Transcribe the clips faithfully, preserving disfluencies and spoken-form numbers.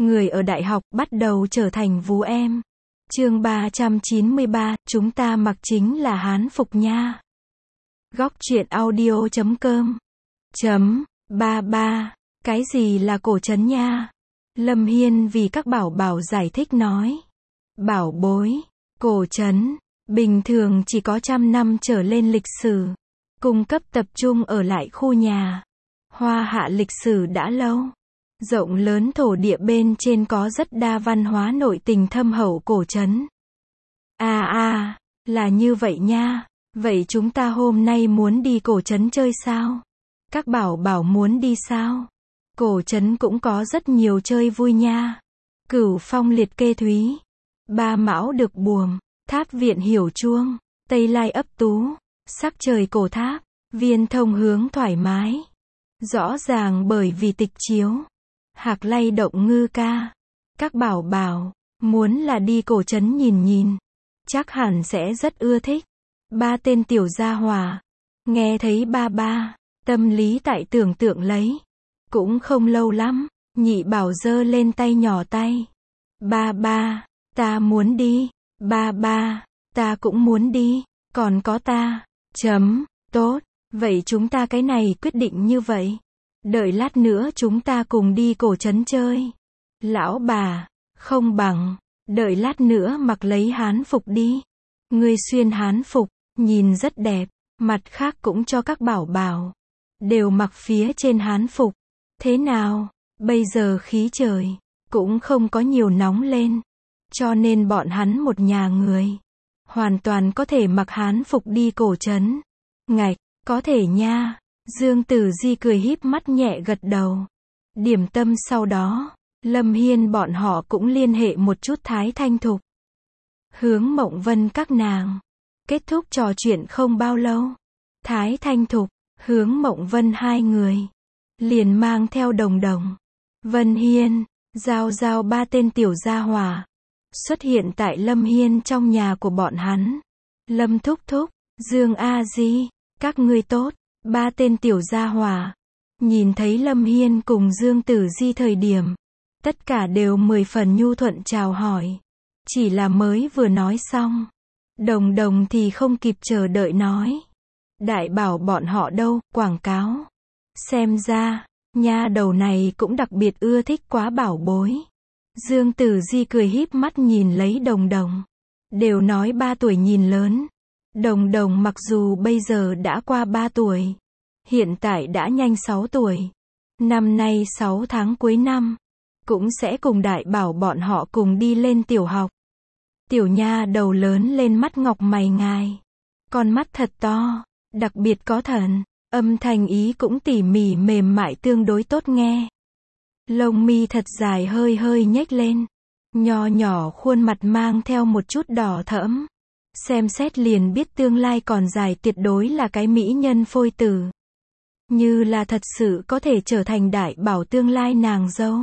người ở đại học bắt đầu trở thành vú em. Chương ba trăm chín mươi ba, chúng ta mặc chính là hán phục nha. Góc truyện audio chấm com chấm ba ba Cái gì là cổ trấn nha? Lâm Hiên vì các bảo bảo giải thích nói. Bảo bối, cổ trấn, bình thường chỉ có trăm năm trở lên lịch sử. Cung cấp tập trung ở lại khu nhà. Hoa Hạ lịch sử đã lâu. Rộng lớn thổ địa bên trên có rất đa văn hóa nội tình thâm hậu cổ trấn. À à, là như vậy nha. Vậy chúng ta hôm nay muốn đi cổ trấn chơi sao? Các bảo bảo muốn đi sao? Cổ trấn cũng có rất nhiều chơi vui nha. Cửu Phong liệt kê thúy. Ba Mão được buồm. Tháp viện hiểu chuông. Tây Lai ấp tú. Sắc trời cổ tháp. Viên thông hướng thoải mái. Rõ ràng bởi vì tịch chiếu. Hạc lay động ngư ca. Các bảo bảo, muốn là đi cổ trấn nhìn nhìn. Chắc hẳn sẽ rất ưa thích. Ba tên tiểu gia hỏa. Nghe thấy ba ba, tâm lý tại tưởng tượng lấy. Cũng không lâu lắm, nhị bảo giơ lên tay nhỏ tay. Ba ba, ta muốn đi. Ba ba, ta cũng muốn đi. Còn có ta. Chấm, tốt. Vậy chúng ta cái này quyết định như vậy. Đợi lát nữa chúng ta cùng đi cổ trấn chơi. Lão bà, không bằng, đợi lát nữa mặc lấy hán phục đi. Ngươi xuyên hán phục, nhìn rất đẹp, mặt khác cũng cho các bảo bảo. Đều mặc phía trên hán phục. Thế nào, bây giờ khí trời, cũng không có nhiều nóng lên. Cho nên bọn hắn một nhà người, hoàn toàn có thể mặc hán phục đi cổ trấn. Ngạch, có thể nha. Dương Tử Di cười híp mắt nhẹ gật đầu. Điểm tâm sau đó, Lâm Hiên bọn họ cũng liên hệ một chút Thái Thanh Thục. Hướng Mộng Vân các nàng. Kết thúc trò chuyện không bao lâu. Thái Thanh Thục, Hướng Mộng Vân hai người. Liền mang theo Đồng Đồng, Vân Hiên, Giao Giao ba tên tiểu gia hỏa. Xuất hiện tại Lâm Hiên trong nhà của bọn hắn. Lâm Thúc Thúc, Dương A Di, các ngươi tốt. Ba tên tiểu gia hỏa. Nhìn thấy Lâm Hiên cùng Dương Tử Di thời điểm. Tất cả đều mười phần nhu thuận chào hỏi. Chỉ là mới vừa nói xong. Đồng Đồng thì không kịp chờ đợi nói. Đại bảo bọn họ đâu, quảng cáo. Xem ra, nha đầu này cũng đặc biệt ưa thích quá bảo bối. Dương Tử Di cười híp mắt nhìn lấy Đồng Đồng. Đều nói ba tuổi nhìn lớn. Đồng Đồng mặc dù bây giờ đã qua ba tuổi, hiện tại đã nhanh sáu tuổi. Năm nay sáu tháng cuối năm, cũng sẽ cùng đại bảo bọn họ cùng đi lên tiểu học. Tiểu nha đầu lớn lên mắt ngọc mày ngài. Con mắt thật to, đặc biệt có thần, âm thanh ý cũng tỉ mỉ mềm mại tương đối tốt nghe. Lông mi thật dài hơi hơi nhếch lên. Nho nhỏ khuôn mặt mang theo một chút đỏ thẫm. Xem xét liền biết tương lai còn dài, tuyệt đối là cái mỹ nhân phôi tử. Như là thật sự có thể trở thành đại bảo tương lai nàng dâu.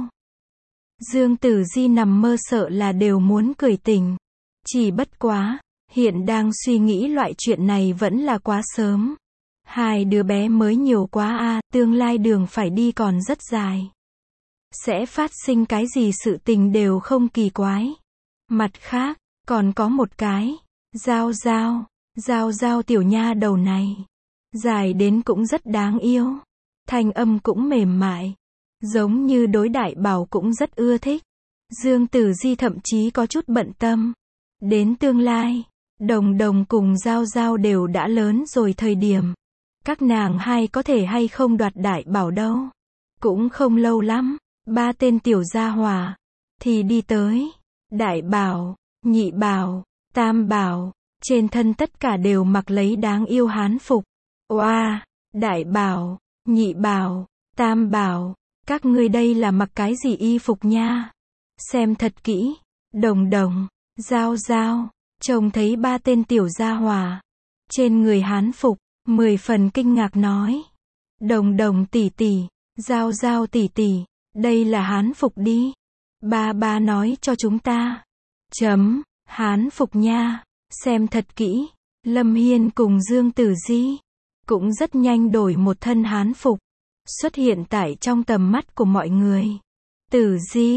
Dương Tử Di nằm mơ sợ là đều muốn cười tỉnh. Chỉ bất quá, hiện đang suy nghĩ loại chuyện này vẫn là quá sớm. Hai đứa bé mới nhiều quá a, à, tương lai đường phải đi còn rất dài. Sẽ phát sinh cái gì sự tình đều không kỳ quái. Mặt khác, còn có một cái. Giao Giao, Giao Giao tiểu nha đầu này. Dài đến cũng rất đáng yêu. Thanh âm cũng mềm mại. Giống như đối đại bảo cũng rất ưa thích. Dương Tử Di thậm chí có chút bận tâm. Đến tương lai, Đồng Đồng cùng Giao Giao đều đã lớn rồi thời điểm. Các nàng hai có thể hay không đoạt đại bảo đâu. Cũng không lâu lắm, ba tên tiểu gia hỏa thì đi tới. Đại bảo, nhị bảo, tam bảo, trên thân tất cả đều mặc lấy đáng yêu hán phục. Oa, đại bảo, nhị bảo, tam bảo, các ngươi đây là mặc cái gì y phục nha? Xem thật kỹ. Đồng Đồng, Giao Giao, trông thấy ba tên tiểu gia hỏa trên người hán phục, mười phần kinh ngạc nói. Đồng Đồng tỷ tỷ, Giao Giao tỷ tỷ, đây là hán phục đi. Ba ba nói cho chúng ta. Chấm, hán phục nha. Xem thật kỹ. Lâm Hiên cùng Dương Tử Di cũng rất nhanh đổi một thân hán phục, xuất hiện tại trong tầm mắt của mọi người. Tử Di,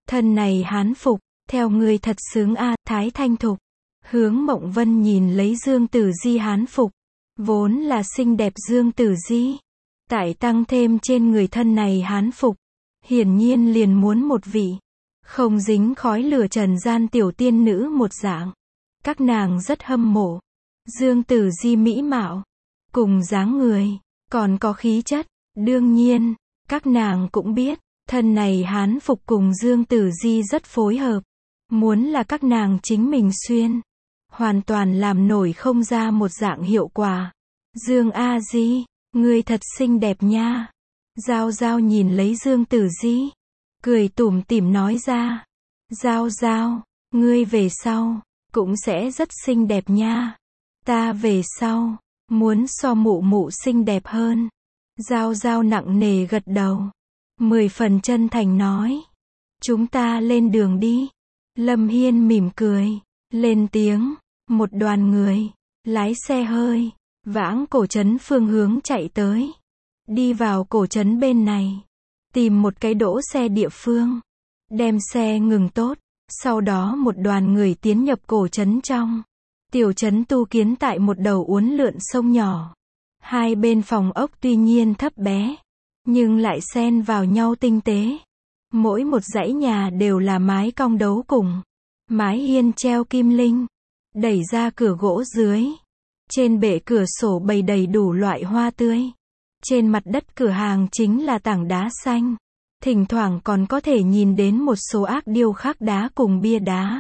Thân này hán phục, theo ngươi thật sướng a, Thái Thanh Thục. Hướng Mộng Vân nhìn lấy Dương Tử Di hán phục, vốn là xinh đẹp Dương Tử Di, tại tăng thêm trên người thân này hán phục, hiển nhiên liền muốn một vị không dính khói lửa trần gian tiểu tiên nữ một dạng. Các nàng rất hâm mộ Dương Tử Di mỹ mạo, cùng dáng người, còn có khí chất. Đương nhiên, các nàng cũng biết, thân này hán phục cùng Dương Tử Di rất phối hợp. Muốn là các nàng chính mình xuyên, hoàn toàn làm nổi không ra một dạng hiệu quả. Dương A Di, ngươi thật xinh đẹp nha. Giao Giao nhìn lấy Dương Tử Di, cười tủm tỉm nói ra. Giao Giao, ngươi về sau, cũng sẽ rất xinh đẹp nha. Ta về sau, muốn so mụ mụ xinh đẹp hơn. Giao Giao nặng nề gật đầu, mười phần chân thành nói. Chúng ta lên đường đi. Lâm Hiên mỉm cười, lên tiếng. Một đoàn người, lái xe hơi, vãng cổ trấn phương hướng chạy tới. Đi vào cổ trấn bên này, tìm một cái đỗ xe địa phương, đem xe ngừng tốt. Sau đó một đoàn người tiến nhập cổ trấn trong. Tiểu trấn tu kiến tại một đầu uốn lượn sông nhỏ. Hai bên phòng ốc tuy nhiên thấp bé, nhưng lại xen vào nhau tinh tế. Mỗi một dãy nhà đều là mái cong đấu cùng, mái hiên treo kim linh. Đẩy ra cửa gỗ dưới, trên bệ cửa sổ bày đầy đủ loại hoa tươi. Trên mặt đất cửa hàng chính là tảng đá xanh. Thỉnh thoảng còn có thể nhìn đến một số ác điêu khắc đá cùng bia đá.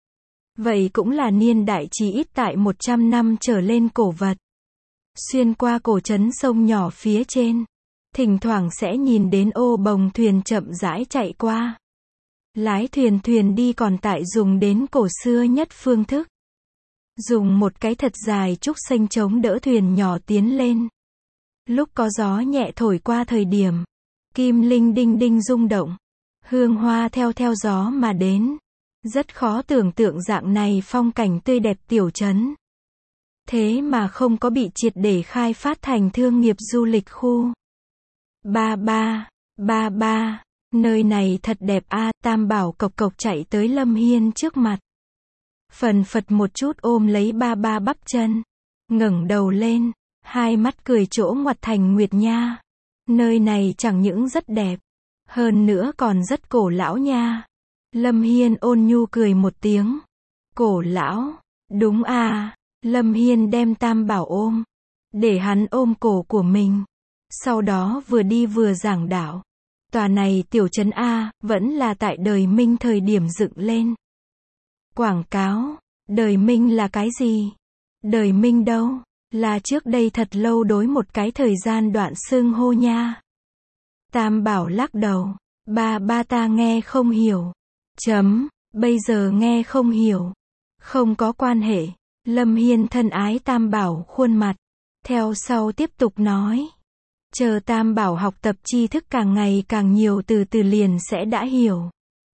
Vậy cũng là niên đại chí ít tại một trăm năm trở lên cổ vật. Xuyên qua cổ trấn sông nhỏ phía trên, thỉnh thoảng sẽ nhìn đến ô bồng thuyền chậm rãi chạy qua. Lái thuyền thuyền đi còn tại dùng đến cổ xưa nhất phương thức. Dùng một cái thật dài trúc xanh chống đỡ thuyền nhỏ tiến lên. Lúc có gió nhẹ thổi qua thời điểm, kim linh đinh đinh rung động, hương hoa theo theo gió mà đến. Rất khó tưởng tượng dạng này phong cảnh tươi đẹp tiểu trấn. Thế mà không có bị triệt để khai phát thành thương nghiệp du lịch khu. Ba ba, ba ba, nơi này thật đẹp a. Tam Bảo cộc cộc chạy tới Lâm Hiên trước mặt. Phần phật một chút ôm lấy ba ba bắp chân, ngẩng đầu lên, hai mắt cười chỗ ngoặt thành nguyệt nha. Nơi này chẳng những rất đẹp, hơn nữa còn rất cổ lão nha. Lâm Hiên ôn nhu cười một tiếng. Cổ lão, đúng à. Lâm Hiên đem Tam Bảo ôm, để hắn ôm cổ của mình. Sau đó vừa đi vừa giảng đạo. Tòa này tiểu trấn A, vẫn là tại đời Minh thời điểm dựng lên. Quảng cáo, đời Minh là cái gì? Đời Minh đâu? Là trước đây thật lâu đối một cái thời gian đoạn xưng hô nha. Tam Bảo lắc đầu. Ba ba ta nghe không hiểu. Chấm, bây giờ nghe không hiểu. Không có quan hệ. Lâm Hiên thân ái Tam Bảo khuôn mặt. Theo sau tiếp tục nói. Chờ Tam Bảo học tập tri thức càng ngày càng nhiều từ từ liền sẽ đã hiểu.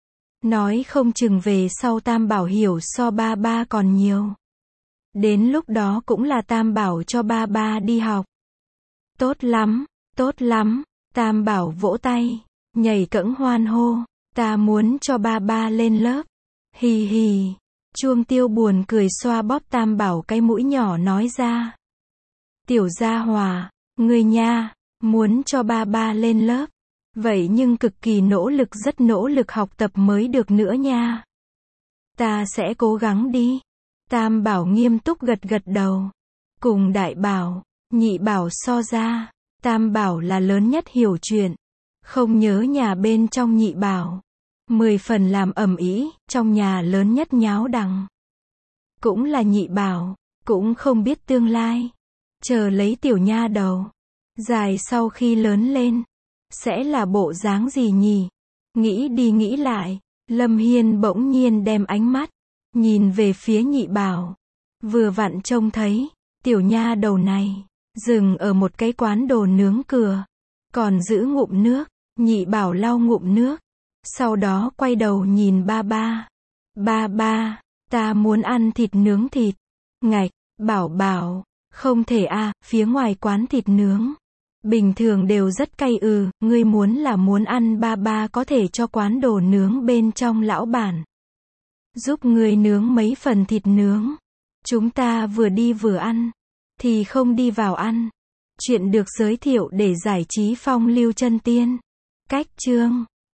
Nói không chừng về sau Tam Bảo hiểu so ba ba còn nhiều. Đến lúc đó cũng là Tam Bảo cho ba ba đi học. Tốt lắm, tốt lắm. Tam Bảo vỗ tay, nhảy cẫng hoan hô. Ta muốn cho ba ba lên lớp. Hì hì. Chuông Tiêu buồn cười xoa bóp Tam Bảo cái mũi nhỏ nói ra. Tiểu gia hòa, ngươi nha, muốn cho ba ba lên lớp. Vậy nhưng cực kỳ nỗ lực rất nỗ lực học tập mới được nữa nha. Ta sẽ cố gắng đi. Tam Bảo nghiêm túc gật gật đầu. Cùng Đại Bảo, Nhị Bảo so ra, Tam Bảo là lớn nhất hiểu chuyện. Không nhớ nhà bên trong Nhị Bảo. Mười phần làm ầm ĩ, trong nhà lớn nhất nháo đằng. Cũng là Nhị Bảo, cũng không biết tương lai. Chờ lấy tiểu nha đầu. Dài sau khi lớn lên, sẽ là bộ dáng gì nhỉ? Nghĩ đi nghĩ lại, Lâm Hiên bỗng nhiên đem ánh mắt nhìn về phía Nhị Bảo. Vừa vặn trông thấy tiểu nha đầu này dừng ở một cái quán đồ nướng cửa, còn giữ ngụm nước. Nhị Bảo lau ngụm nước, sau đó quay đầu nhìn ba ba. Ba ba, ta muốn ăn thịt nướng thịt. Ngạch, Bảo Bảo, không thể a, phía ngoài quán thịt nướng Bình thường đều rất cay ừ, ngươi muốn là muốn ăn ba ba có thể cho quán đồ nướng bên trong lão bản. Giúp ngươi nướng mấy phần thịt nướng. Chúng ta vừa đi vừa ăn. Thì không đi vào ăn. Chuyện được giới thiệu để giải trí phong lưu chân tiên. Cách chương